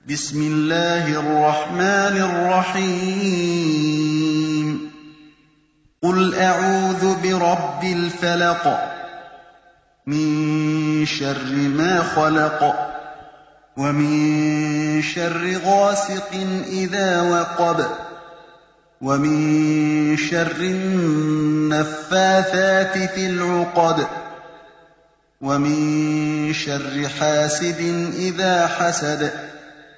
بسم الله الرحمن الرحيم قل أعوذ برب الفلق من شر ما خلق ومن شر غاسق إذا وقب ومن شر النفاثات في العقد ومن شر حاسد إذا حسد